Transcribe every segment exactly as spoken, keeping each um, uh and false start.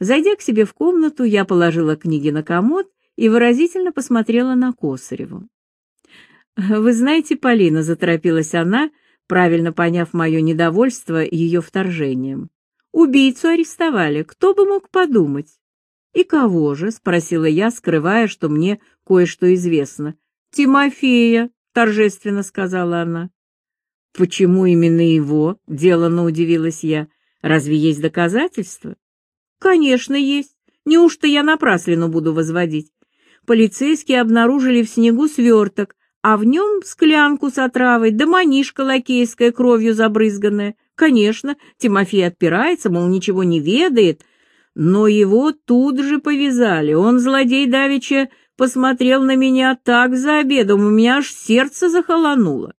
Зайдя к себе в комнату, я положила книги на комод и выразительно посмотрела на Косареву. «Вы знаете, Полина», — заторопилась она, правильно поняв мое недовольство ее вторжением, — «убийцу арестовали, кто бы мог подумать?» «И кого же?» — спросила я, скрывая, что мне кое-что известно. «Тимофея», — торжественно сказала она. «Почему именно его?» — деланно удивилась я. «Разве есть доказательства?» «Конечно, есть. Неужто я напраслину буду возводить? Полицейские обнаружили в снегу сверток, а в нем склянку с отравой, да манишка лакейская, кровью забрызганная. Конечно, Тимофей отпирается, мол, ничего не ведает, но его тут же повязали. Он, злодей давеча, посмотрел на меня так за обедом, у меня аж сердце захолонуло».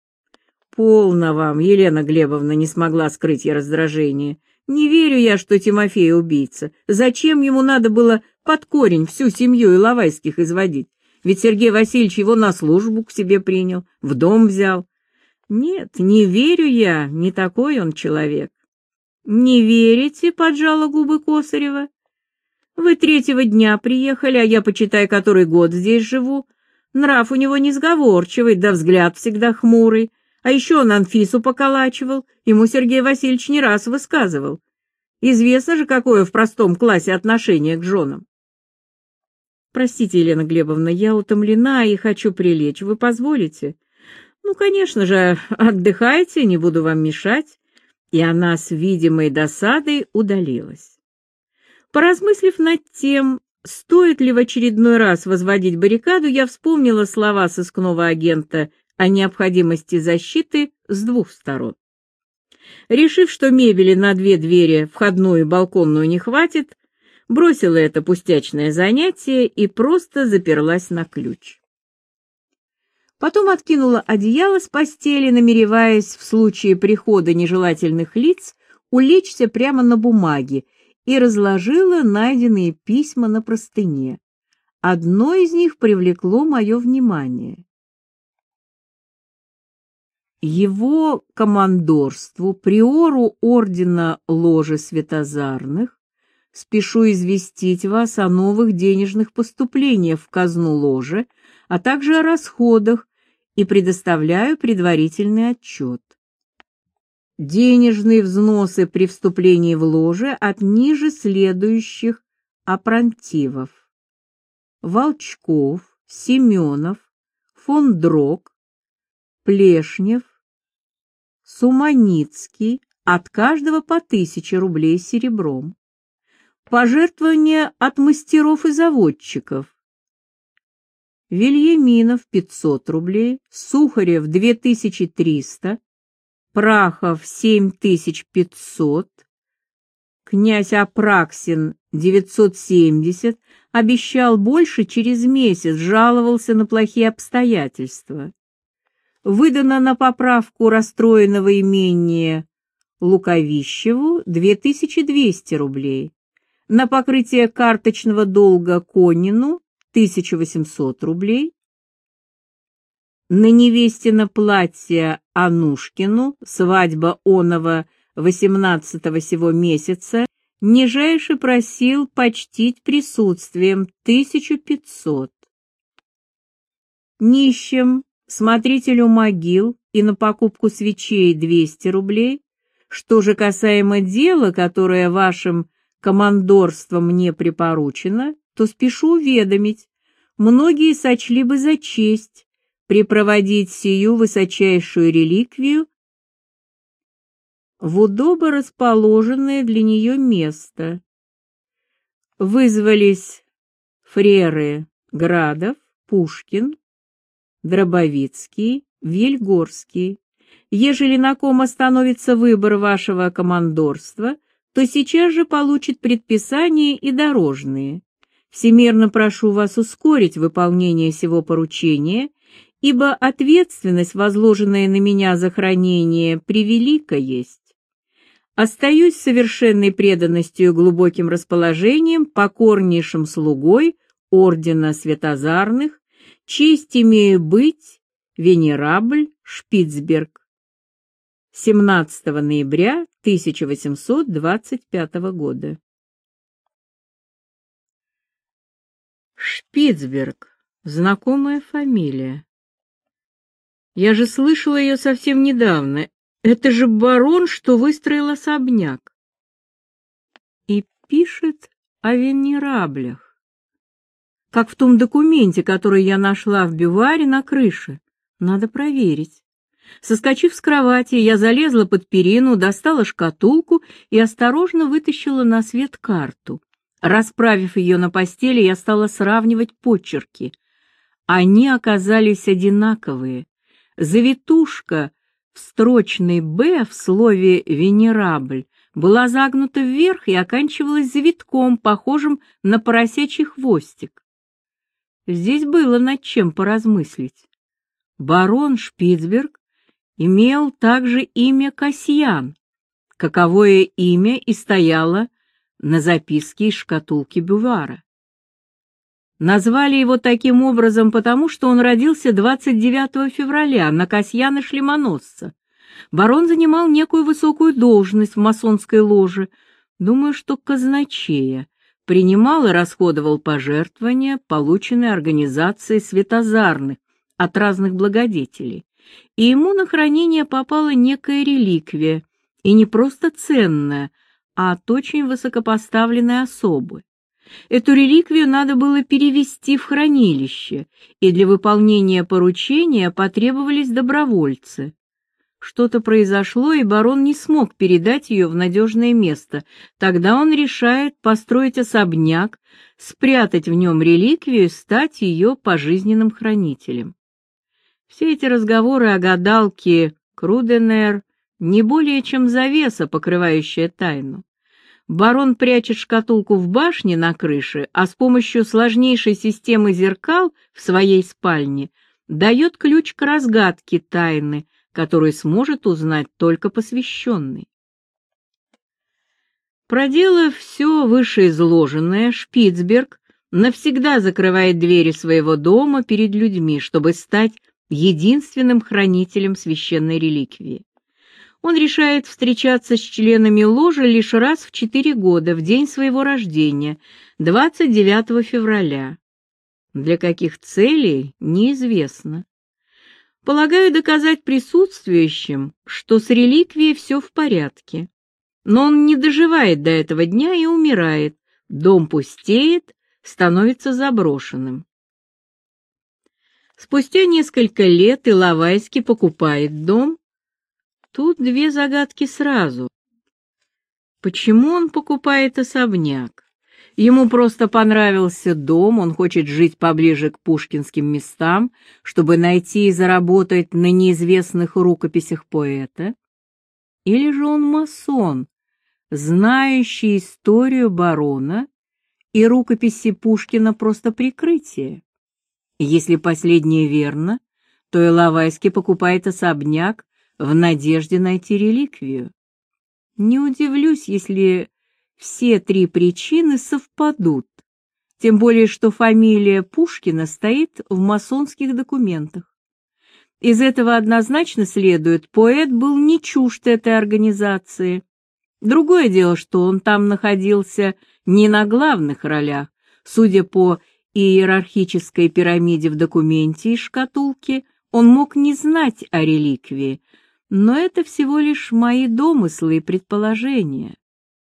«Полно вам», — Елена Глебовна не смогла скрыть я раздражение. «Не верю я, что Тимофей убийца. Зачем ему надо было под корень всю семью Иловайских изводить? Ведь Сергей Васильевич его на службу к себе принял, в дом взял. Нет, не верю я, не такой он человек». «Не верите?» — поджала губы Косарева. «Вы третьего дня приехали, а я, почитай, который год здесь живу. Нрав у него несговорчивый, да взгляд всегда хмурый. А еще он Анфису поколачивал, ему Сергей Васильевич не раз высказывал. Известно же, какое в простом классе отношение к женам». «Простите, Елена Глебовна, я утомлена и хочу прилечь. Вы позволите?» «Ну, конечно же, отдыхайте, не буду вам мешать». И она с видимой досадой удалилась. Поразмыслив над тем, стоит ли в очередной раз возводить баррикаду, я вспомнила слова сыскного агента о необходимости защиты с двух сторон. Решив, что мебели на две двери, входную и балконную, не хватит, бросила это пустячное занятие и просто заперлась на ключ. Потом откинула одеяло с постели, намереваясь в случае прихода нежелательных лиц улечься прямо на бумаге, и разложила найденные письма на простыне. Одно из них привлекло мое внимание. Его командорству, приору ордена Ложи Светозарных, спешу известить вас о новых денежных поступлениях в казну ложи, а также о расходах, и предоставляю предварительный отчет. Денежные взносы при вступлении в ложе от ниже следующих апрантивов: Волчков, Семенов, Фондрог, Плешнев, Суманицкий, от каждого по тысяче рублей серебром. Пожертвования от мастеров и заводчиков: Вильяминов пятьсот рублей, Сухарев две тысячи триста, Прахов семь тысяч пятьсот, князь Апраксин девятьсот семьдесят, обещал больше через месяц, жаловался на плохие обстоятельства. Выдано на поправку расстроенного имения Луковищеву две тысячи двести рублей, на покрытие карточного долга Конину тысяча восемьсот рублей, на невестино платье Анушкину, свадьба оного восемнадцатого сего месяца, нижайше просил почтить присутствием тысячу пятьсот. Нищим, смотрителю могил и на покупку свечей двести рублей. Что же касаемо дела, которое вашим командорством мне припоручено, то спешу уведомить, многие сочли бы за честь припроводить сию высочайшую реликвию в удобно расположенное для нее место. Вызвались фреры Градов, Пушкин, Дробовицкий, Вельгорский. Ежели на ком остановится выбор вашего командорства, то сейчас же получит предписание и дорожные. Всемерно прошу вас ускорить выполнение сего поручения, ибо ответственность, возложенная на меня за хранение, превелика есть. Остаюсь с совершенной преданностью и глубоким расположением покорнейшим слугой ордена Светозарных, честь имею быть венерабль Шпицберг. семнадцатого ноября тысяча восемьсот двадцать пятого года. Шпицберг. Знакомая фамилия. Я же слышала ее совсем недавно. Это же барон, что выстроил особняк. И пишет о венераблях. Как в том документе, который я нашла в бюваре на крыше. Надо проверить. Соскочив с кровати, я залезла под перину, достала шкатулку и осторожно вытащила на свет карту. Расправив ее на постели, я стала сравнивать почерки. Они оказались одинаковые. Завитушка в строчной «Б» в слове «венерабль» была загнута вверх и оканчивалась завитком, похожим на поросячий хвостик. Здесь было над чем поразмыслить. Барон Шпицберг имел также имя Касьян, каковое имя и стояло на записке из шкатулки бювара. Назвали его таким образом потому, что он родился двадцать девятого февраля на Касьяна Шлемоносца. Барон занимал некую высокую должность в масонской ложе, думаю, что казначея, принимал и расходовал пожертвования, полученные организацией светозарных от разных благодетелей, и ему на хранение попала некая реликвия, и не просто ценная, а от очень высокопоставленной особы. Эту реликвию надо было перевести в хранилище, и для выполнения поручения потребовались добровольцы. Что-то произошло, и барон не смог передать ее в надежное место. Тогда он решает построить особняк, спрятать в нем реликвию и стать ее пожизненным хранителем. Все эти разговоры о гадалке Круденер не более чем завеса, покрывающая тайну. Барон прячет шкатулку в башне на крыше, а с помощью сложнейшей системы зеркал в своей спальне дает ключ к разгадке тайны, которую сможет узнать только посвященный. Проделав все вышеизложенное, Шпицберг навсегда закрывает двери своего дома перед людьми, чтобы стать единственным хранителем священной реликвии. Он решает встречаться с членами ложи лишь раз в четыре года, в день своего рождения, двадцать девятого февраля. Для каких целей, неизвестно. Полагаю доказать присутствующим, что с реликвией все в порядке. Но он не доживает до этого дня и умирает. Дом пустеет, становится заброшенным. Спустя несколько лет Иловайский покупает дом. Тут две загадки сразу. Почему он покупает особняк? Ему просто понравился дом, он хочет жить поближе к пушкинским местам, чтобы найти и заработать на неизвестных рукописях поэта? Или же он масон, знающий историю барона, и рукописи Пушкина просто прикрытие? Если последнее верно, то Иловайский покупает особняк в надежде найти реликвию. Не удивлюсь, если все три причины совпадут, тем более что фамилия Пушкина стоит в масонских документах. Из этого однозначно следует, поэт был не чужд этой организации. Другое дело, что он там находился не на главных ролях. Судя по иерархической пирамиде в документе из шкатулки, он мог не знать о реликвии, но это всего лишь мои домыслы и предположения.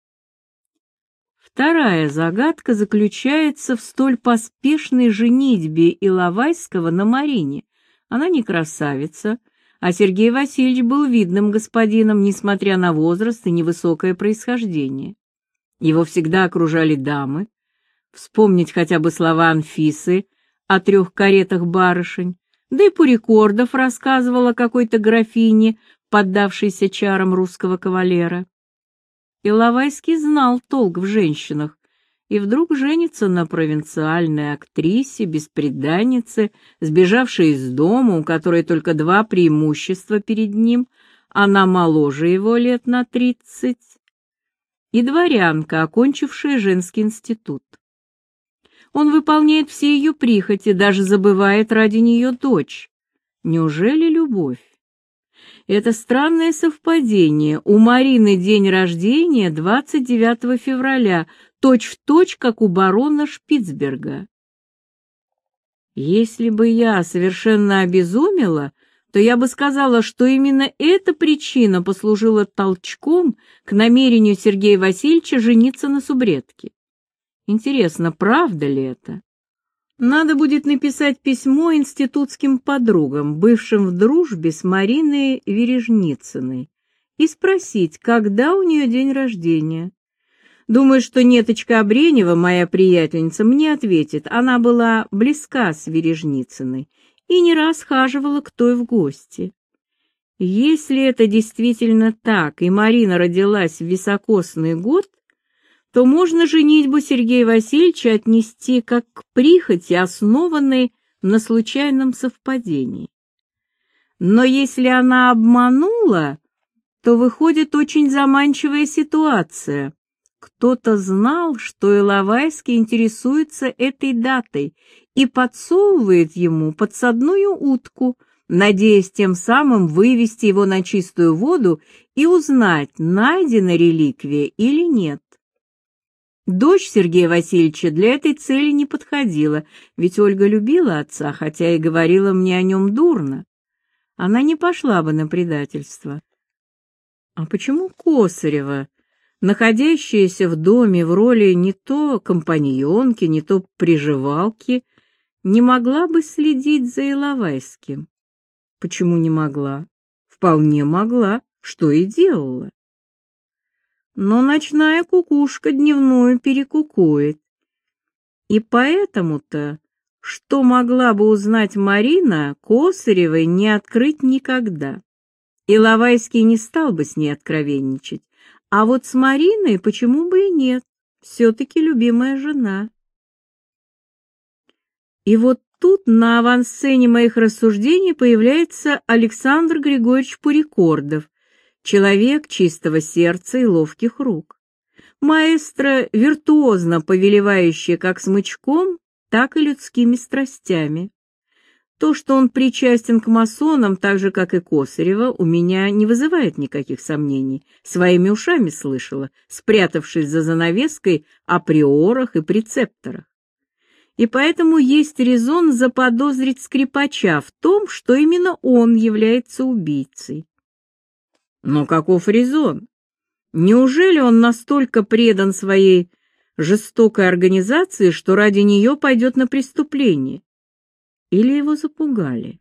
Вторая загадка заключается в столь поспешной женитьбе Иловайского на Марине. Она не красавица, а Сергей Васильевич был видным господином, несмотря на возраст и невысокое происхождение. Его всегда окружали дамы. Вспомнить хотя бы слова Анфисы о трех каретах барышень, да и Пурикордов рассказывал о какой-то графине, поддавшейся чарам русского кавалера. Иловайский знал толк в женщинах и вдруг женится на провинциальной актрисе, бесприданнице, сбежавшей из дома, у которой только два преимущества перед ним: она моложе его лет на тридцать, и дворянка, окончившая женский институт. Он выполняет все ее прихоти, даже забывает ради нее дочь. Неужели любовь? Это странное совпадение. У Марины день рождения двадцать девятого февраля, точь-в-точь, как у барона Шпицберга. Если бы я совершенно обезумела, то я бы сказала, что именно эта причина послужила толчком к намерению Сергея Васильевича жениться на субредке. Интересно, правда ли это? Надо будет написать письмо институтским подругам, бывшим в дружбе с Мариной Вережницыной, и спросить, когда у нее день рождения. Думаю, что Неточка Обренева, моя приятельница, мне ответит. Она была близка с Вережницыной и не раз хаживала к той в гости. Если это действительно так, и Марина родилась в високосный год, то можно женитьбу Сергея Васильевича отнести как к прихоти, основанной на случайном совпадении. Но если она обманула, то выходит очень заманчивая ситуация. Кто-то знал, что Иловайский интересуется этой датой и подсовывает ему подсадную утку, надеясь тем самым вывести его на чистую воду и узнать, найдена реликвия или нет. Дочь Сергея Васильевича для этой цели не подходила, ведь Ольга любила отца, хотя и говорила мне о нем дурно. Она не пошла бы на предательство. А почему Косарева, находящаяся в доме в роли не то компаньонки, не то приживалки, не могла бы следить за Иловайским? Почему не могла? Вполне могла, что и делала. Но ночная кукушка дневную перекукует. И поэтому-то, что могла бы узнать Марина, Косаревой не открыть никогда. Иловайский не стал бы с ней откровенничать. А вот с Мариной почему бы и нет? Все-таки любимая жена. И вот тут на авансцене моих рассуждений появляется Александр Григорьевич Пурикордов, человек чистого сердца и ловких рук. Маэстро, виртуозно повелевающий как смычком, так и людскими страстями. То, что он причастен к масонам, так же, как и Косарева, у меня не вызывает никаких сомнений. Своими ушами слышала, спрятавшись за занавеской о приорах и прецепторах. И поэтому есть резон заподозрить скрипача в том, что именно он является убийцей. Но каков резон? Неужели он настолько предан своей жестокой организации, что ради нее пойдет на преступление? Или его запугали?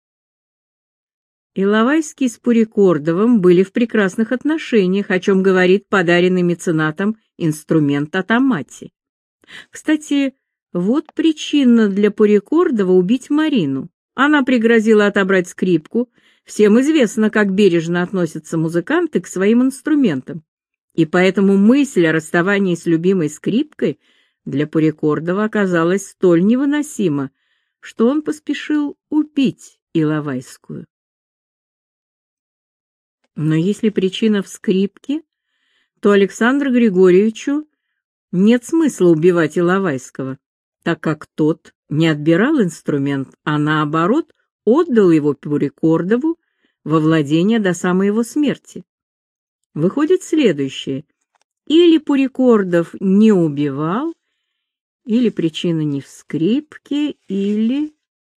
Иловайский с Пурикордовым были в прекрасных отношениях, о чем говорит подаренный меценатом инструмент от Амати. Кстати, вот причина для Пурикордова убить Марину. Она пригрозила отобрать скрипку. Всем известно, как бережно относятся музыканты к своим инструментам. И поэтому мысль о расставании с любимой скрипкой для Пурикордова оказалась столь невыносима, что он поспешил убить Иловайскую. Но если причина в скрипке, то Александру Григорьевичу нет смысла убивать Иловайского, так как тот не отбирал инструмент, а наоборот отдал его Пурикордову во владение до самой его смерти. Выходит следующее: или Пурикордов не убивал, или причина не в скрипке, или...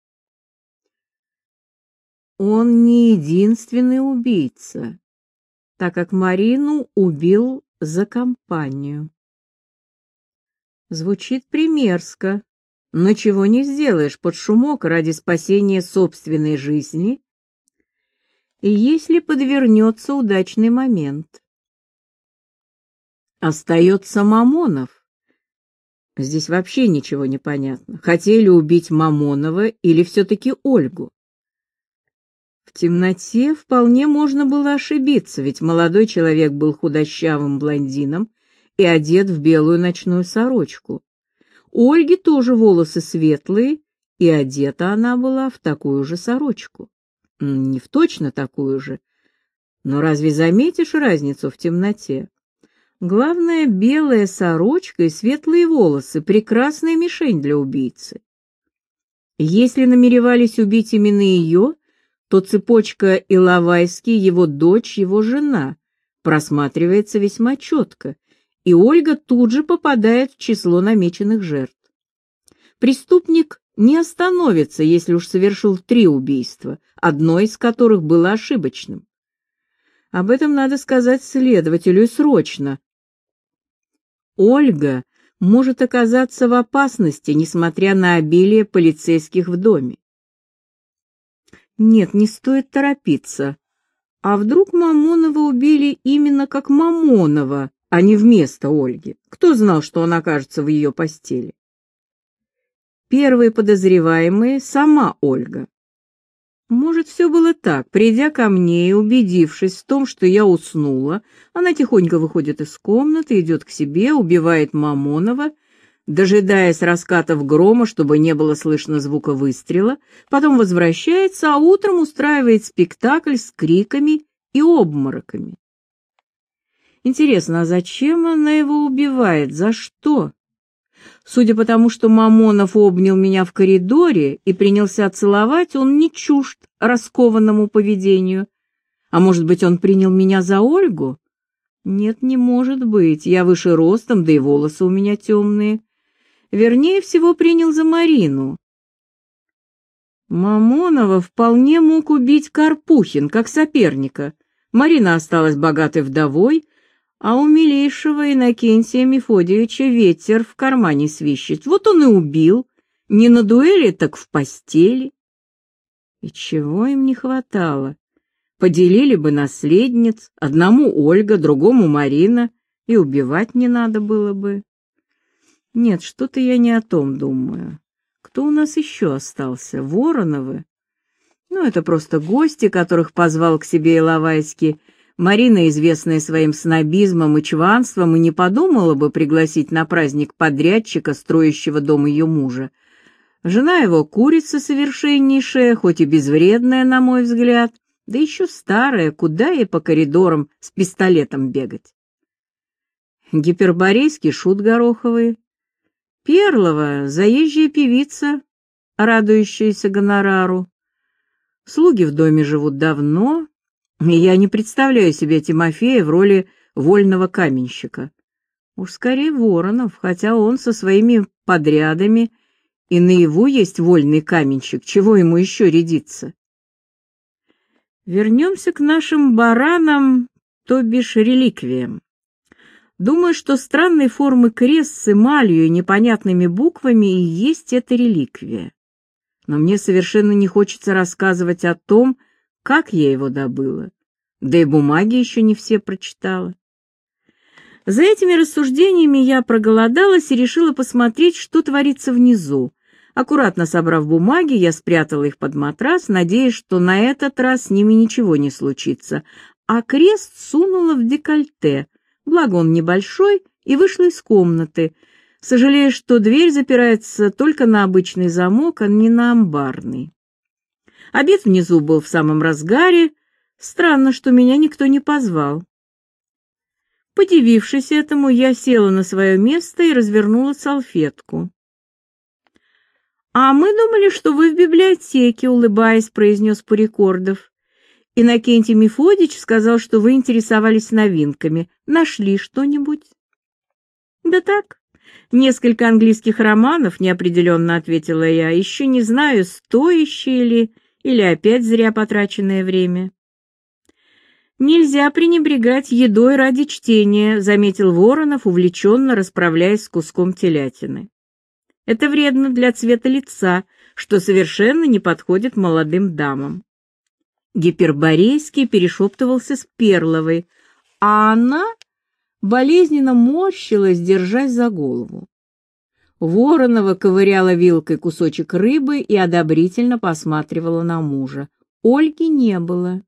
Он не единственный убийца, так как Марину убил за компанию. Звучит примерзко, но чего не сделаешь под шумок ради спасения собственной жизни, если подвернется удачный момент. Остается Мамонов. Здесь вообще ничего не понятно. Хотели убить Мамонова или все-таки Ольгу? В темноте вполне можно было ошибиться, ведь молодой человек был худощавым блондином и одет в белую ночную сорочку. У Ольги тоже волосы светлые, и одета она была в такую же сорочку. Не в точно такую же, но разве заметишь разницу в темноте? Главное, белая сорочка и светлые волосы — прекрасная мишень для убийцы. Если намеревались убить именно ее, то цепочка Иловайский, его дочь, его жена просматривается весьма четко, и Ольга тут же попадает в число намеченных жертв. Преступник не остановится, если уж совершил три убийства, одно из которых было ошибочным. Об этом надо сказать следователю и срочно. Ольга может оказаться в опасности, несмотря на обилие полицейских в доме. Нет, не стоит торопиться. А вдруг Мамонова убили именно как Мамонова, а не вместо Ольги? Кто знал, что он окажется в ее постели? Первые подозреваемые — сама Ольга. Может, все было так. Придя ко мне и убедившись в том, что я уснула, она тихонько выходит из комнаты, идет к себе, убивает Мамонова, дожидаясь раскатов грома, чтобы не было слышно звука выстрела, потом возвращается, а утром устраивает спектакль с криками и обмороками. Интересно, а зачем она его убивает? За что? Судя по тому, что Мамонов обнял меня в коридоре и принялся целовать, он не чужд раскованному поведению. А может быть, он принял меня за Ольгу? Нет, не может быть, я выше ростом, да и волосы у меня темные. Вернее всего, принял за Марину. Мамонова вполне мог убить Карпухин, как соперника. Марина осталась богатой вдовой, а у милейшего Иннокентия Мефодьевича ветер в кармане свищет. Вот он и убил. Не на дуэли, так в постели. И чего им не хватало? Поделили бы наследниц, одному Ольга, другому Марина, и убивать не надо было бы. Нет, что-то я не о том думаю. Кто у нас еще остался? Вороновы? Ну, это просто гости, которых позвал к себе Иловайский. Марина, известная своим снобизмом и чванством, и не подумала бы пригласить на праздник подрядчика, строящего дом ее мужа. Жена его курица совершеннейшая, хоть и безвредная, на мой взгляд, да еще старая, куда ей по коридорам с пистолетом бегать. Гиперборейский шут гороховый. Перлова — заезжая певица, радующаяся гонорару. Слуги в доме живут давно, и я не представляю себе Тимофея в роли вольного каменщика. Уж скорее Воронов, хотя он со своими подрядами и наяву есть вольный каменщик, чего ему еще рядиться. Вернемся к нашим баранам, то бишь реликвиям. Думаю, что странной формы крест с эмалью и непонятными буквами и есть эта реликвия. Но мне совершенно не хочется рассказывать о том, как я его добыла. Да и бумаги еще не все прочитала. За этими рассуждениями я проголодалась и решила посмотреть, что творится внизу. Аккуратно собрав бумаги, я спрятала их под матрас, надеясь, что на этот раз с ними ничего не случится, а крест сунула в декольте, благо он небольшой, и вышла из комнаты, сожалея, что дверь запирается только на обычный замок, а не на амбарный. Обед внизу был в самом разгаре. Странно, что меня никто не позвал. Подивившись этому, я села на свое место и развернула салфетку. «А мы думали, что вы в библиотеке», — улыбаясь, произнес Порекордов. «Иннокентий Мефодьевич сказал, что вы интересовались новинками. Нашли что-нибудь?» «Да так, несколько английских романов», — неопределенно ответила я. «Еще не знаю, стоящие ли или опять зря потраченное время». «Нельзя пренебрегать едой ради чтения», — заметил Воронов, увлеченно расправляясь с куском телятины. «Это вредно для цвета лица, что совершенно не подходит молодым дамам». Гиперборейский перешептывался с Перловой, а она болезненно морщилась, держась за голову. Воронова ковыряла вилкой кусочек рыбы и одобрительно посматривала на мужа. Ольги не было.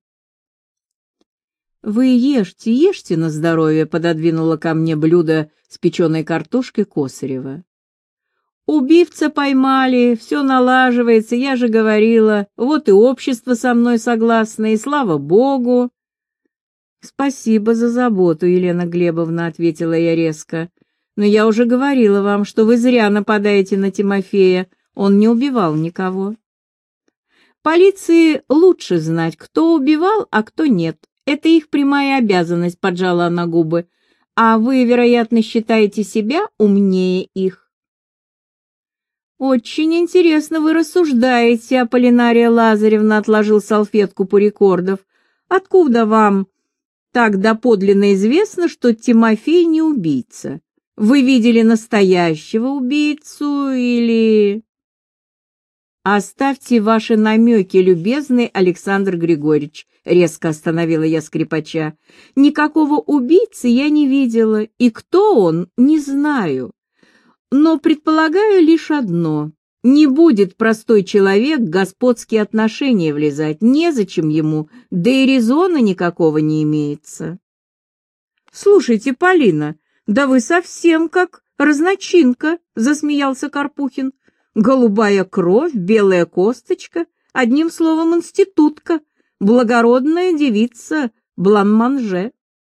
«Вы ешьте, ешьте на здоровье», — пододвинула ко мне блюдо с печеной картошкой Косарева. «Убивца поймали, все налаживается, я же говорила, вот и общество со мной согласно, и слава богу». «Спасибо за заботу, Елена Глебовна», — ответила я резко. «Но я уже говорила вам, что вы зря нападаете на Тимофея, он не убивал никого». «Полиции лучше знать, кто убивал, а кто нет. Это их прямая обязанность», — поджала она губы. «А вы, вероятно, считаете себя умнее их». «Очень интересно вы рассуждаете, Аполлинария Лазаревна», — отложил салфетку Пурикордов. «Откуда вам так доподлинно известно, что Тимофей не убийца? Вы видели настоящего убийцу или...» «Оставьте ваши намеки, любезный Александр Григорьевич», — резко остановила я скрипача. «Никакого убийцы я не видела, и кто он, не знаю. Но предполагаю лишь одно. Не будет простой человек в господские отношения влезать, незачем ему, да и резона никакого не имеется». «Слушайте, Полина, да вы совсем как разночинка», — засмеялся Карпухин. «Голубая кровь, белая косточка, одним словом, институтка, благородная девица блан-манже».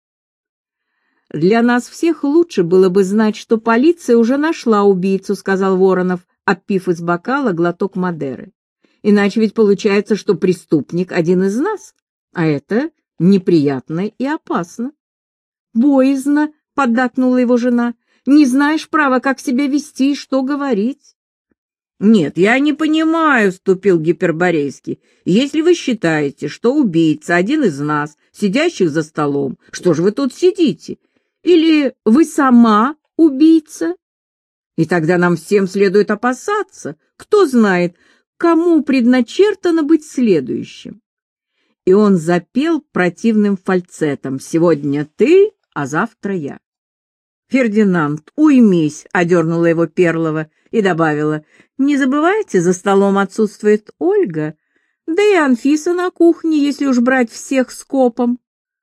«Для нас всех лучше было бы знать, что полиция уже нашла убийцу», — сказал Воронов, отпив из бокала глоток Мадеры. «Иначе ведь получается, что преступник один из нас, а это неприятно и опасно». «Боязно», — поддакнула его жена, — «не знаешь, право, как себя вести и что говорить». «Нет, я не понимаю», — вступил Гиперборейский. «Если вы считаете, что убийца один из нас, сидящих за столом, что же вы тут сидите? Или вы сама убийца? И тогда нам всем следует опасаться. Кто знает, кому предначертано быть следующим». И он запел противным фальцетом: «Сегодня ты, а завтра я». «Фердинанд, уймись», — одернула его Перлова и добавила: «Не забывайте, за столом отсутствует Ольга, да и Анфиса на кухне, если уж брать всех скопом».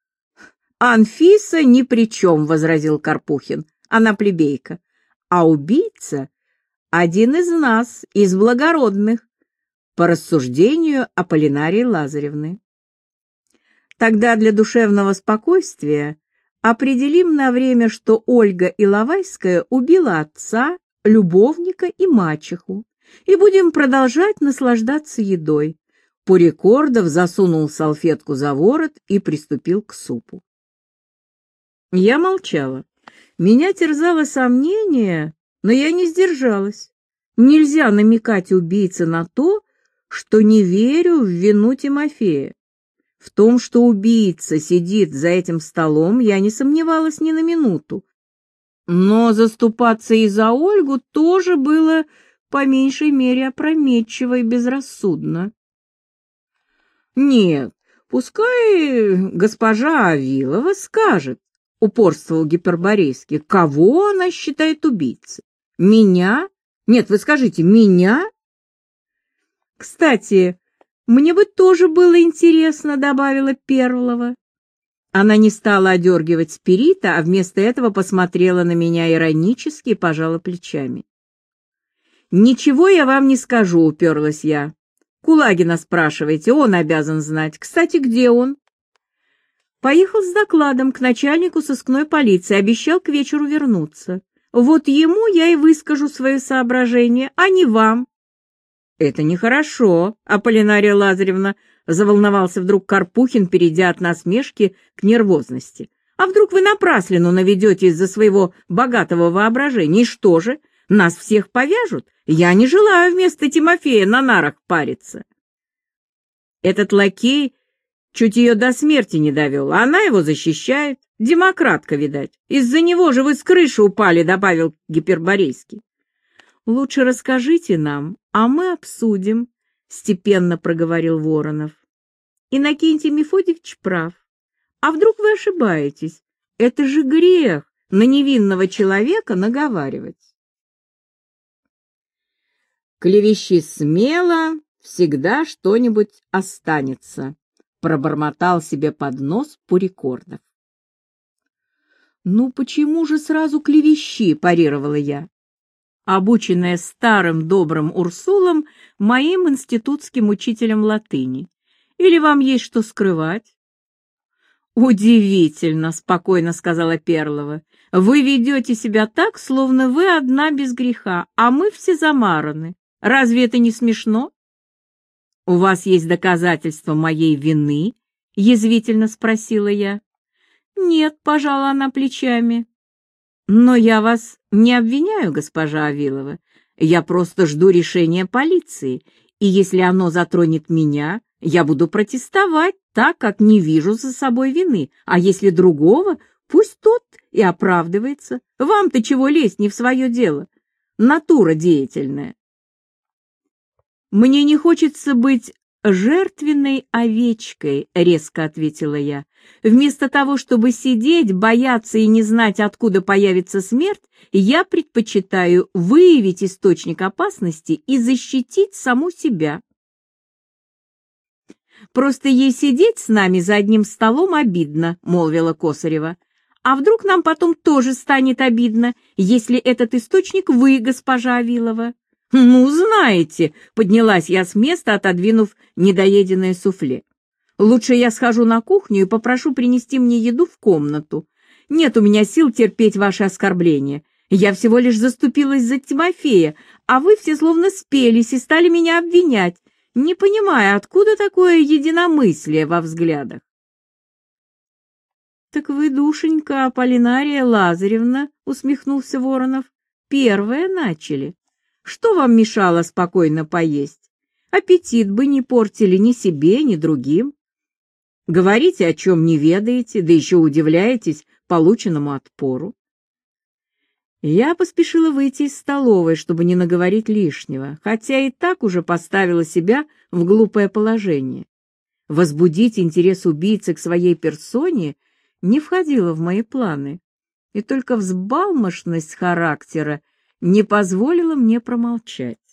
«Анфиса ни при чем», — возразил Карпухин, — «она плебейка, а убийца один из нас, из благородных, по рассуждению Аполлинарии Лазаревны». «Тогда для душевного спокойствия определим на время, что Ольга Иловайская убила отца, любовника и мачеху, и будем продолжать наслаждаться едой». Пурикордов засунул салфетку за ворот и приступил к супу. Я молчала. Меня терзало сомнение, но я не сдержалась. Нельзя намекать убийце на то, что не верю в вину Тимофея. В том, что убийца сидит за этим столом, я не сомневалась ни на минуту. Но заступаться и за Ольгу тоже было по меньшей мере опрометчиво и безрассудно. «Нет, пускай госпожа Авилова скажет», — упорствовал Гиперборейский, — «кого она считает убийцей? Меня? Нет, вы скажите, меня?» «Кстати, мне бы тоже было интересно», — добавила Перлова. Она не стала одергивать спирита, а вместо этого посмотрела на меня иронически и пожала плечами. «Ничего я вам не скажу», — уперлась я. «Кулагина спрашивайте, он обязан знать. Кстати, где он?» «Поехал с докладом к начальнику сыскной полиции, обещал к вечеру вернуться. Вот ему я и выскажу свои соображения, а не вам». «Это нехорошо, Аполлинария Лазаревна», — заволновался вдруг Карпухин, перейдя от насмешки к нервозности. «А вдруг вы напраслину наведете из-за своего богатого воображения? И что же, нас всех повяжут? Я не желаю вместо Тимофея на нарах париться». Этот лакей чуть ее до смерти не довел, а она его защищает. Демократка, видать. Из-за него же вы с крыши упали», — добавил Гиперборейский. «Лучше расскажите нам, а мы обсудим», — степенно проговорил Воронов. «Иннокентий Мефодьевич прав. А вдруг вы ошибаетесь? Это же грех на невинного человека наговаривать». «Клевещи смело, всегда что-нибудь останется», — пробормотал себе под нос Пурикордов. «Ну почему же сразу клевещи?» — парировала я, обученная старым добрым Урсулом, моим институтским учителем латыни. «Или вам есть что скрывать?» «Удивительно», — спокойно сказала Перлова. «Вы ведете себя так, словно вы одна без греха, а мы все замараны. Разве это не смешно?» «У вас есть доказательства моей вины?» — язвительно спросила я. «Нет», — пожала она плечами. «Но я вас не обвиняю, госпожа Авилова. Я просто жду решения полиции, и если оно затронет меня, я буду протестовать, так как не вижу за собой вины, а если другого, пусть тот и оправдывается. Вам-то чего лезть не в свое дело? Натура деятельная. Мне не хочется быть жертвенной овечкой, резко ответила я. Вместо того, чтобы сидеть, бояться и не знать, откуда появится смерть, я предпочитаю выявить источник опасности и защитить саму себя. Просто ей сидеть с нами за одним столом обидно, молвила Косарева. А вдруг нам потом тоже станет обидно, если этот источник вы, госпожа Авилова? «Ну, знаете», — поднялась я с места, отодвинув недоеденное суфле. «Лучше я схожу на кухню и попрошу принести мне еду в комнату. Нет у меня сил терпеть ваши оскорбления. Я всего лишь заступилась за Тимофея, а вы все словно спелись и стали меня обвинять, не понимая, откуда такое единомыслие во взглядах». «Так вы, душенька Аполлинария Лазаревна, — усмехнулся Воронов, — первая начали. Что вам мешало спокойно поесть? Аппетит бы не портили ни себе, ни другим. Говорите, о чем не ведаете, да еще удивляетесь полученному отпору». Я поспешила выйти из столовой, чтобы не наговорить лишнего, хотя и так уже поставила себя в глупое положение. Возбудить интерес убийцы к своей персоне не входило в мои планы, и только взбалмошность характера не позволила мне промолчать.